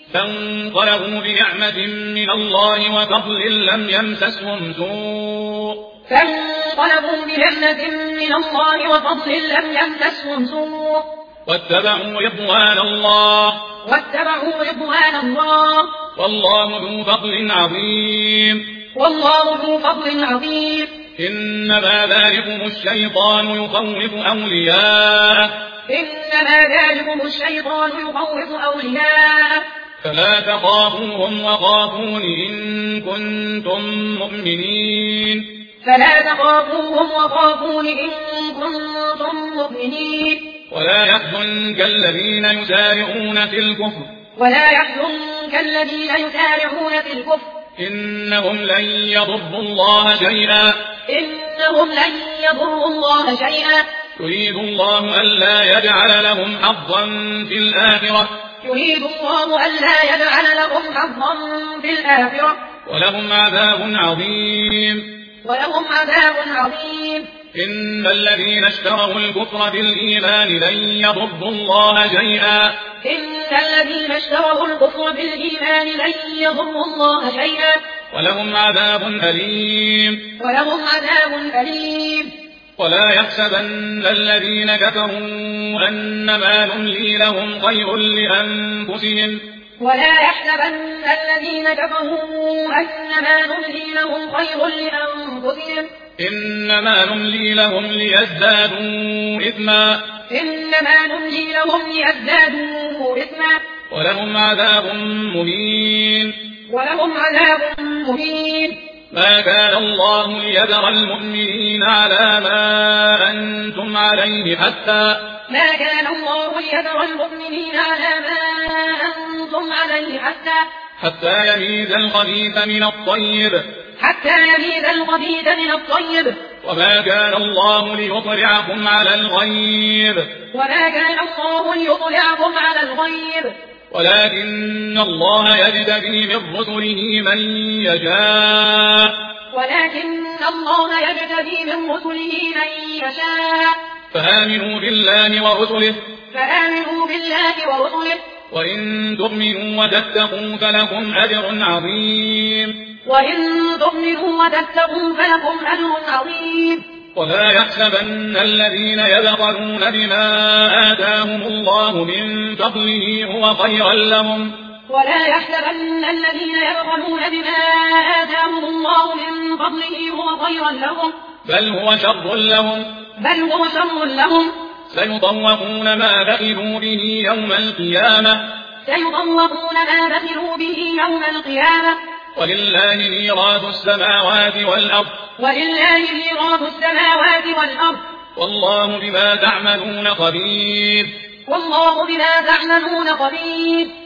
فانقلبوا بنعمة من الله وفضل لم يمسسهم سوء واتبعوا رضوان الله والله ذو فضل عظيم إنما ذلكم الشيطان يخوف أولياءه فلا تخافوهم وخافون إن كنتم مؤمنين ولا يحزنك الذين يسارعون في الكفر إنهم لن يضروا الله شيئا يريد الله ألا يجعل لهم حظا في الآخرة ولهم عذاب عظيم إن الذين اشتروا الكفر بالإيمان لن يضروا الله شيئا ولهم عذاب أليم ولا يحسبن الذين كفروا أنما نملي لهم خير لأنفسهم إنما نملي لهم ليزدادوا إثما ولهم عذاب مهين ما كان الله ليذر المؤمنين على ما أنتم عليه حتى يميز الخبيث من الطيب وما كان الله ليطلعكم على الغيب ولكن الله يجتبي من رسله من يشاء فآمنوا بالله ورسله وإن تؤمنوا وتتقوا فلكم أجر عظيم ولا يحسبن الذين يبخلون بما آتاهم الله من فضله هو خيرا لهم بل هو شر لهم سيطوقون ما بخلوا به يوم القيامة ولله ميراث السماوات والأرض والله بما تعملون خبير